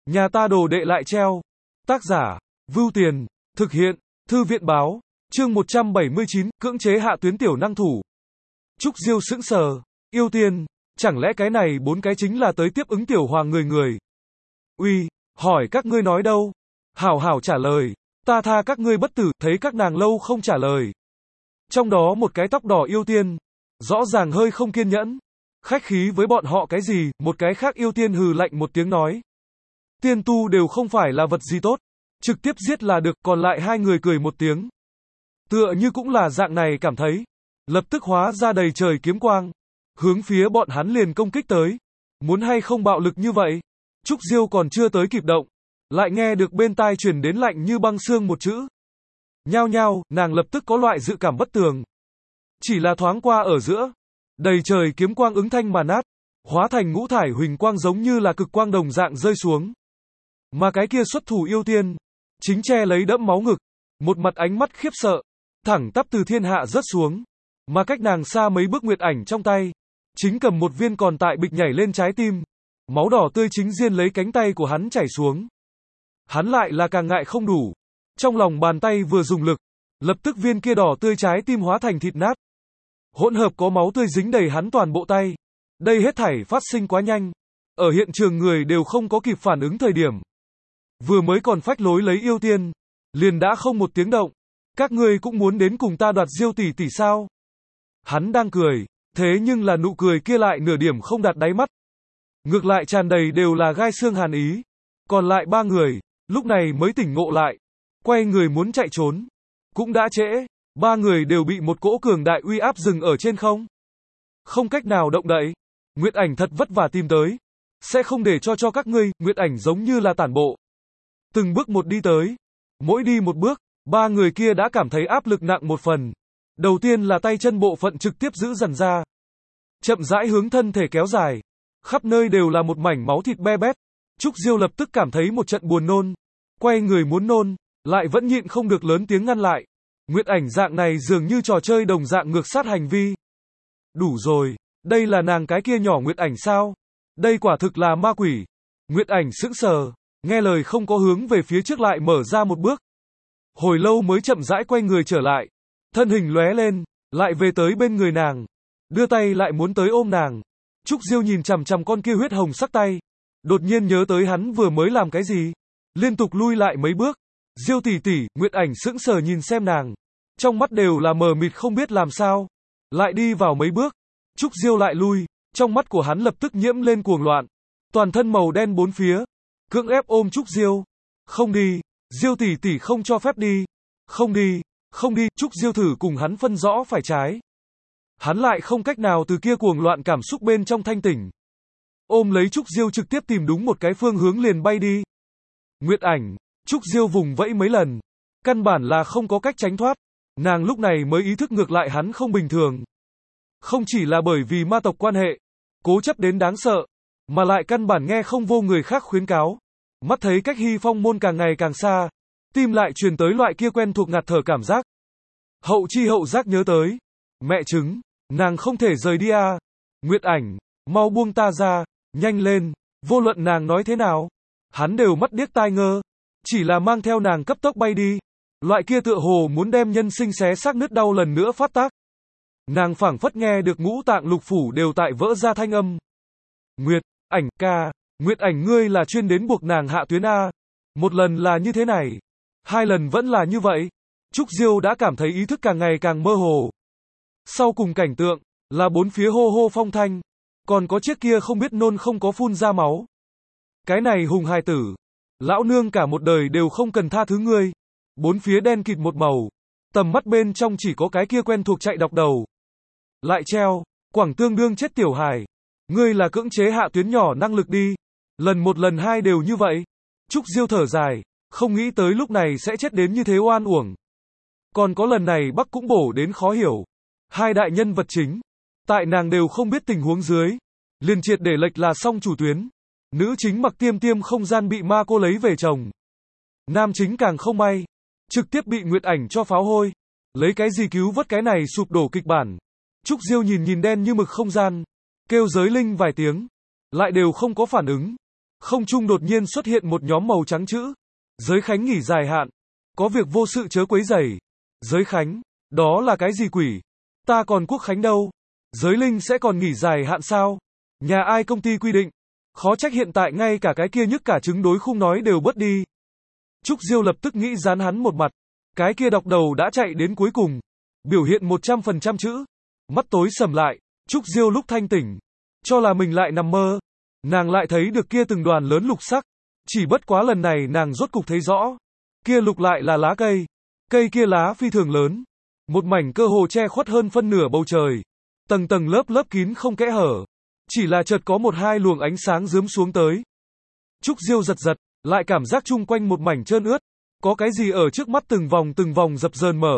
Nhà ta đồ đệ lại treo. Tác giả, Vưu Tiền, thực hiện, Thư viện báo, chương 179, cưỡng chế hạ tuyến tiểu năng thủ. Trúc Diêu sững sờ, yêu tiên, chẳng lẽ cái này bốn cái chính là tới tiếp ứng tiểu hoàng người. Uy, hỏi các ngươi nói đâu? Hảo hảo trả lời, ta tha các ngươi bất tử, thấy các nàng lâu không trả lời. Trong đó một cái tóc đỏ yêu tiên, rõ ràng hơi không kiên nhẫn. Khách khí với bọn họ cái gì, một cái khác yêu tiên hừ lạnh một tiếng nói. Tiên tu đều không phải là vật gì tốt, trực tiếp giết là được, còn lại hai người cười một tiếng. Tựa như cũng là dạng này cảm thấy, lập tức hóa ra đầy trời kiếm quang, hướng phía bọn hắn liền công kích tới. Muốn hay không bạo lực như vậy? Trúc Diêu còn chưa tới kịp động, lại nghe được bên tai truyền đến lạnh như băng xương một chữ. Nhao nhao, nàng lập tức có loại dự cảm bất tường. Chỉ là thoáng qua ở giữa, đầy trời kiếm quang ứng thanh mà nát, hóa thành ngũ thải huỳnh quang giống như là cực quang đồng dạng rơi xuống. Mà cái kia xuất thủ yêu tiên, chính che lấy đẫm máu ngực, một mặt ánh mắt khiếp sợ, thẳng tắp từ thiên hạ rớt xuống. Mà cách nàng xa mấy bước Nguyệt Ảnh trong tay, chính cầm một viên còn tại bịch nhảy lên trái tim. Máu đỏ tươi chính diên lấy cánh tay của hắn chảy xuống. Hắn lại là càng ngại không đủ. Trong lòng bàn tay vừa dùng lực, lập tức viên kia đỏ tươi trái tim hóa thành thịt nát. Hỗn hợp có máu tươi dính đầy hắn toàn bộ tay. Đây hết thảy phát sinh quá nhanh. Ở hiện trường người đều không có kịp phản ứng thời điểm. Vừa mới còn phách lối lấy yêu tiên, liền đã không một tiếng động. Các ngươi cũng muốn đến cùng ta đoạt Diêu tỷ tỷ sao? Hắn đang cười, thế nhưng là nụ cười kia lại nửa điểm không đạt đáy mắt. Ngược lại tràn đầy đều là gai xương hàn ý. Còn lại ba người, lúc này mới tỉnh ngộ lại. Quay người muốn chạy trốn. Cũng đã trễ, ba người đều bị một cỗ cường đại uy áp dừng ở trên không. Không cách nào động đậy. Nguyệt Ảnh thật vất vả tìm tới. Sẽ không để cho các ngươi, Nguyệt Ảnh giống như là tản bộ. Từng bước một đi tới. Mỗi đi một bước, ba người kia đã cảm thấy áp lực nặng một phần. Đầu tiên là tay chân bộ phận trực tiếp giữ dần ra. Chậm rãi hướng thân thể kéo dài. Khắp nơi đều là một mảnh máu thịt be bét. Trúc Diêu lập tức cảm thấy một trận buồn nôn. Quay người muốn nôn, lại vẫn nhịn không được lớn tiếng ngăn lại. Nguyệt Ảnh dạng này dường như trò chơi đồng dạng ngược sát hành vi. Đủ rồi, đây là nàng cái kia nhỏ Nguyệt Ảnh sao? Đây quả thực là ma quỷ. Nguyệt Ảnh sững sờ, nghe lời không có hướng về phía trước lại mở ra một bước. Hồi lâu mới chậm rãi quay người trở lại. Thân hình lóe lên, lại về tới bên người nàng. Đưa tay lại muốn tới ôm nàng. Trúc Diêu nhìn chằm chằm con kia huyết hồng sắc tay. Đột nhiên nhớ tới hắn vừa mới làm cái gì. Liên tục lui lại mấy bước. Diêu tỷ tỷ, Nguyệt Ảnh sững sờ nhìn xem nàng. Trong mắt đều là mờ mịt không biết làm sao. Lại đi vào mấy bước. Trúc Diêu lại lui. Trong mắt của hắn lập tức nhiễm lên cuồng loạn. Toàn thân màu đen bốn phía. Cưỡng ép ôm Trúc Diêu. Không đi. Diêu tỷ tỷ không cho phép đi. Không đi. Không đi. Trúc Diêu thử cùng hắn phân rõ phải trái. Hắn lại không cách nào từ kia cuồng loạn cảm xúc bên trong thanh tỉnh. Ôm lấy Trúc Diêu trực tiếp tìm đúng một cái phương hướng liền bay đi. Nguyệt Ảnh, Trúc Diêu vùng vẫy mấy lần. Căn bản là không có cách tránh thoát. Nàng lúc này mới ý thức ngược lại hắn không bình thường. Không chỉ là bởi vì ma tộc quan hệ, cố chấp đến đáng sợ, mà lại căn bản nghe không vô người khác khuyến cáo. Mắt thấy cách Hy Phong môn càng ngày càng xa, tim lại truyền tới loại kia quen thuộc ngạt thở cảm giác. Hậu chi hậu giác nhớ tới. Mẹ chứng, nàng không thể rời đi à. Nguyệt Ảnh, mau buông ta ra, nhanh lên, vô luận nàng nói thế nào. Hắn đều mắt điếc tai ngơ, chỉ là mang theo nàng cấp tốc bay đi. Loại kia tựa hồ muốn đem nhân sinh xé xác nứt đau lần nữa phát tác. Nàng phảng phất nghe được ngũ tạng lục phủ đều tại vỡ ra thanh âm. Nguyệt Ảnh ca, Nguyệt Ảnh ngươi là chuyên đến buộc nàng hạ tuyến A. Một lần là như thế này, hai lần vẫn là như vậy. Trúc Diêu đã cảm thấy ý thức càng ngày càng mơ hồ. Sau cùng cảnh tượng, là bốn phía hô hô phong thanh. Còn có chiếc kia không biết nôn không có phun ra máu. Cái này hùng hài tử. Lão nương cả một đời đều không cần tha thứ ngươi. Bốn phía đen kịt một màu. Tầm mắt bên trong chỉ có cái kia quen thuộc chạy đọc đầu. Lại treo, quảng tương đương chết tiểu hài. Ngươi là cưỡng chế hạ tuyến nhỏ năng lực đi. Lần một lần hai đều như vậy. Trúc Diêu thở dài, không nghĩ tới lúc này sẽ chết đến như thế oan uổng. Còn có lần này Bắc cũng bổ đến khó hiểu. Hai đại nhân vật chính, tại nàng đều không biết tình huống dưới, liền triệt để lệch là xong chủ tuyến. Nữ chính mặc tiêm tiêm không gian bị ma cô lấy về chồng. Nam chính càng không may, trực tiếp bị Nguyệt Ảnh cho pháo hôi. Lấy cái gì cứu vớt cái này sụp đổ kịch bản. Trúc Diêu nhìn đen như mực không gian, kêu giới linh vài tiếng, lại đều không có phản ứng. Không trung đột nhiên xuất hiện một nhóm màu trắng chữ. Giới Khánh nghỉ dài hạn. Có việc vô sự chớ quấy rầy. Giới Khánh, đó là cái gì quỷ? Ta còn Quốc Khánh đâu? Giới Linh sẽ còn nghỉ dài hạn sao? Nhà ai công ty quy định? Khó trách hiện tại ngay cả cái kia nhức cả trứng đối khung nói đều bớt đi. Trúc Diêu lập tức nghĩ dán hắn một mặt. Cái kia đọc đầu đã chạy đến cuối cùng. Biểu hiện 100% chữ. Mắt tối sầm lại. Trúc Diêu lúc thanh tỉnh. Cho là mình lại nằm mơ. Nàng lại thấy được kia từng đoàn lớn lục sắc. Chỉ bất quá lần này nàng rốt cục thấy rõ. Kia lục lại là lá cây. Cây kia lá phi thường lớn. Một mảnh cơ hồ che khuất hơn phân nửa bầu trời. Tầng tầng lớp lớp kín không kẽ hở. Chỉ là chợt có một hai luồng ánh sáng rướm xuống tới. Trúc Diêu giật giật, lại cảm giác chung quanh một mảnh trơn ướt. Có cái gì ở trước mắt từng vòng dập dờn mở.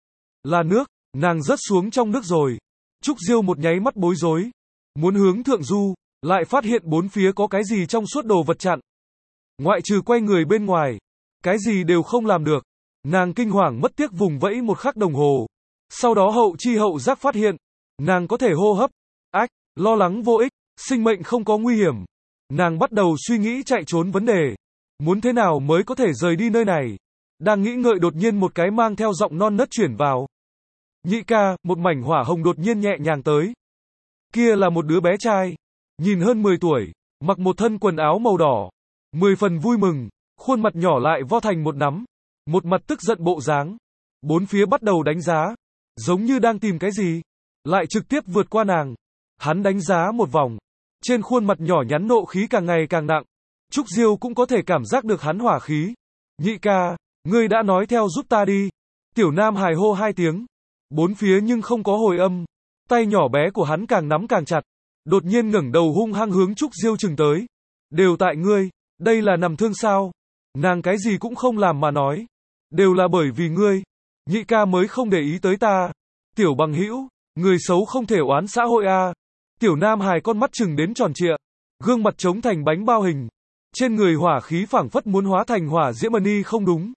Là nước, nàng rớt xuống trong nước rồi. Trúc Diêu một nháy mắt bối rối. Muốn hướng thượng du, lại phát hiện bốn phía có cái gì trong suốt đồ vật chặn. Ngoại trừ quay người bên ngoài, cái gì đều không làm được. Nàng kinh hoàng mất tiếc vùng vẫy một khắc đồng hồ. Sau đó hậu chi hậu giác phát hiện, nàng có thể hô hấp. Ách, lo lắng vô ích, sinh mệnh không có nguy hiểm. Nàng bắt đầu suy nghĩ chạy trốn vấn đề. Muốn thế nào mới có thể rời đi nơi này. Đang nghĩ ngợi đột nhiên một cái mang theo giọng non nớt chuyển vào. Nhị ca, một mảnh hỏa hồng đột nhiên nhẹ nhàng tới. Kia là một đứa bé trai. Nhìn hơn 10 tuổi, mặc một thân quần áo màu đỏ. 10 phần vui mừng, khuôn mặt nhỏ lại vo thành một nắm. Một mặt tức giận bộ dáng. Bốn phía bắt đầu đánh giá. Giống như đang tìm cái gì. Lại trực tiếp vượt qua nàng. Hắn đánh giá một vòng. Trên khuôn mặt nhỏ nhắn nộ khí càng ngày càng nặng. Trúc Diêu cũng có thể cảm giác được hắn hỏa khí. Nhị ca, ngươi đã nói theo giúp ta đi. Tiểu Nam hài hô hai tiếng. Bốn phía nhưng không có hồi âm. Tay nhỏ bé của hắn càng nắm càng chặt. Đột nhiên ngẩng đầu hung hăng hướng Trúc Diêu chừng tới. Đều tại ngươi, đây là nằm thương sao? Nàng cái gì cũng không làm mà nói. Đều là bởi vì ngươi. Nhị ca mới không để ý tới ta. Tiểu bằng hữu, người xấu không thể oán xã hội a. Tiểu Nam hài con mắt chừng đến tròn trịa. Gương mặt trống thành bánh bao hình. Trên người hỏa khí phảng phất muốn hóa thành hỏa diễm ni không đúng.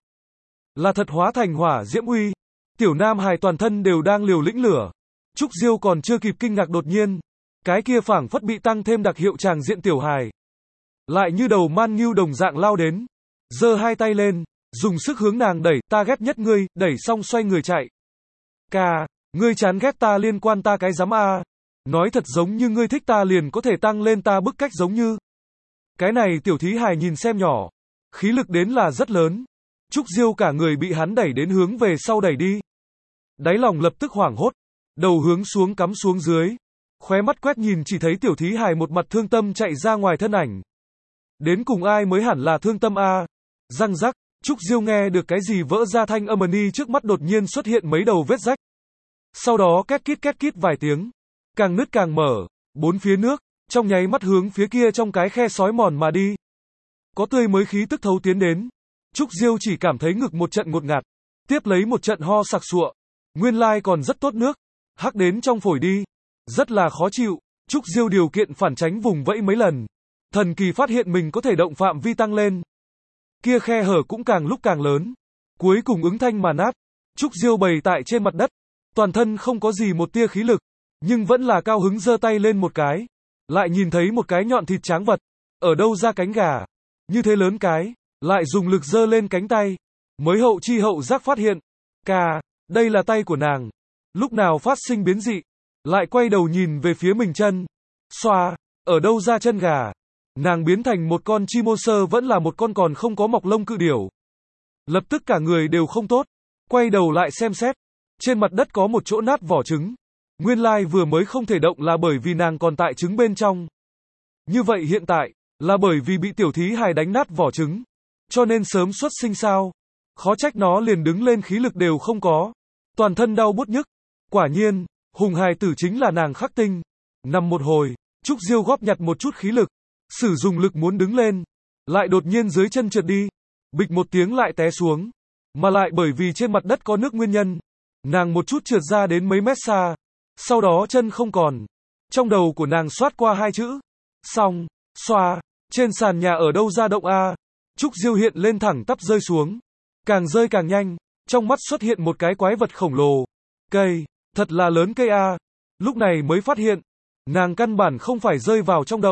Là thật hóa thành hỏa diễm uy. Tiểu Nam hài toàn thân đều đang liều lĩnh lửa. Trúc Diêu còn chưa kịp kinh ngạc đột nhiên. Cái kia phảng phất bị tăng thêm đặc hiệu tràng diện tiểu hài. Lại như đầu man ngưu đồng dạng lao đến. Giơ hai tay lên. Dùng sức hướng nàng đẩy, ta ghét nhất ngươi, đẩy xong xoay người chạy. Ca, ngươi chán ghét ta liên quan ta cái giám a. Nói thật giống như ngươi thích ta liền có thể tăng lên ta bức cách giống như. Cái này tiểu thí hài nhìn xem nhỏ. Khí lực đến là rất lớn. Trúc Diêu cả người bị hắn đẩy đến hướng về sau đẩy đi. Đáy lòng lập tức hoảng hốt. Đầu hướng xuống cắm xuống dưới. Khóe mắt quét nhìn chỉ thấy tiểu thí hài một mặt thương tâm chạy ra ngoài thân ảnh. Đến cùng ai mới hẳn là thương tâm a. Răng rắc. Trúc Diêu nghe được cái gì vỡ ra thanh âm ni trước mắt đột nhiên xuất hiện mấy đầu vết rách. Sau đó két kít vài tiếng. Càng nứt càng mở. Bốn phía nước, trong nháy mắt hướng phía kia trong cái khe sói mòn mà đi. Có tươi mới khí tức thấu tiến đến. Trúc Diêu chỉ cảm thấy ngực một trận ngột ngạt. Tiếp lấy một trận ho sặc sụa. Nguyên lai còn rất tốt nước. Hắc đến trong phổi đi. Rất là khó chịu. Trúc Diêu điều kiện phản tránh vùng vẫy mấy lần. Thần kỳ phát hiện mình có thể động phạm vi tăng lên. Kia khe hở cũng càng lúc càng lớn. Cuối cùng ứng thanh mà nát. Trúc Diêu bày tại trên mặt đất. Toàn thân không có gì một tia khí lực. Nhưng vẫn là cao hứng giơ tay lên một cái. Lại nhìn thấy một cái nhọn thịt tráng vật. Ở đâu ra cánh gà. Như thế lớn cái. Lại dùng lực giơ lên cánh tay. Mới hậu chi hậu giác phát hiện. Ca, đây là tay của nàng. Lúc nào phát sinh biến dị. Lại quay đầu nhìn về phía mình chân. Xoa, ở đâu ra chân gà. Nàng biến thành một con chim ô sơ vẫn là một con còn không có mọc lông cự điểu. Lập tức cả người đều không tốt. Quay đầu lại xem xét. Trên mặt đất có một chỗ nát vỏ trứng. Nguyên lai vừa mới không thể động là bởi vì nàng còn tại trứng bên trong. Như vậy hiện tại, là bởi vì bị tiểu thí hài đánh nát vỏ trứng. Cho nên sớm xuất sinh sao. Khó trách nó liền đứng lên khí lực đều không có. Toàn thân đau bút nhức. Quả nhiên, hùng hài tử chính là nàng khắc tinh. Nằm một hồi, Trúc Diêu góp nhặt một chút khí lực. Sử dụng lực muốn đứng lên. Lại đột nhiên dưới chân trượt đi. Bịch một tiếng lại té xuống. Mà lại bởi vì trên mặt đất có nước nguyên nhân. Nàng một chút trượt ra đến mấy mét xa. Sau đó chân không còn. Trong đầu của nàng xoát qua hai chữ. Xong, xoa, trên sàn nhà ở đâu ra động a. Trúc Diêu hiện lên thẳng tắp rơi xuống. Càng rơi càng nhanh. Trong mắt xuất hiện một cái quái vật khổng lồ. Cây, thật là lớn cây a. Lúc này mới phát hiện. Nàng căn bản không phải rơi vào trong động.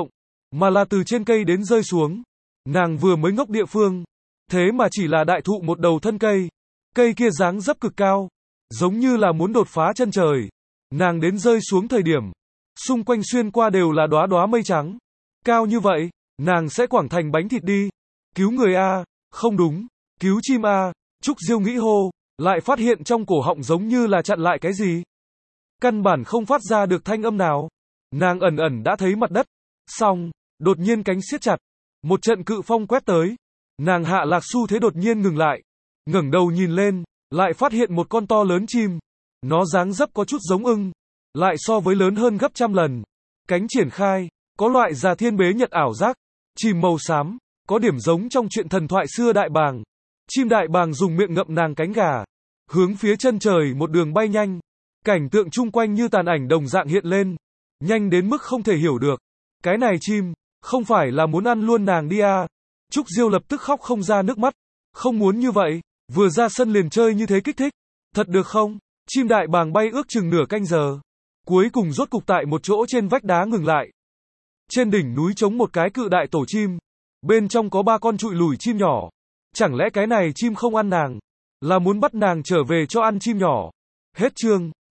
mà là từ trên cây đến rơi xuống. Nàng vừa mới ngốc địa phương, thế mà chỉ là đại thụ một đầu thân cây. Cây kia dáng dấp cực cao, giống như là muốn đột phá chân trời. Nàng đến rơi xuống thời điểm, xung quanh xuyên qua đều là đóa đóa mây trắng. Cao như vậy, nàng sẽ quẳng thành bánh thịt đi. Cứu người a, không đúng, cứu chim a. Trúc Diêu nghĩ hô, lại phát hiện trong cổ họng giống như là chặn lại cái gì. Căn bản không phát ra được thanh âm nào. Nàng ẩn ẩn đã thấy mặt đất. Xong, đột nhiên cánh siết chặt. Một trận cự phong quét tới. Nàng hạ lạc xu thế đột nhiên ngừng lại. Ngẩng đầu nhìn lên, lại phát hiện một con to lớn chim. Nó dáng dấp có chút giống ưng, lại so với lớn hơn gấp trăm lần. Cánh triển khai, có loại già thiên bế nhật ảo giác. Chim màu xám, có điểm giống trong chuyện thần thoại xưa đại bàng. Chim đại bàng dùng miệng ngậm nàng cánh gà, hướng phía chân trời một đường bay nhanh. Cảnh tượng chung quanh như tàn ảnh đồng dạng hiện lên, nhanh đến mức không thể hiểu được. Cái này chim, không phải là muốn ăn luôn nàng đi à? Trúc Diêu lập tức khóc không ra nước mắt. Không muốn như vậy, vừa ra sân liền chơi như thế kích thích. Thật được không? Chim đại bàng bay ước chừng nửa canh giờ. Cuối cùng rốt cục tại một chỗ trên vách đá ngừng lại. Trên đỉnh núi trống một cái cự đại tổ chim. Bên trong có 3 con trụi lủi chim nhỏ. Chẳng lẽ cái này chim không ăn nàng, là muốn bắt nàng trở về cho ăn chim nhỏ? Hết chương.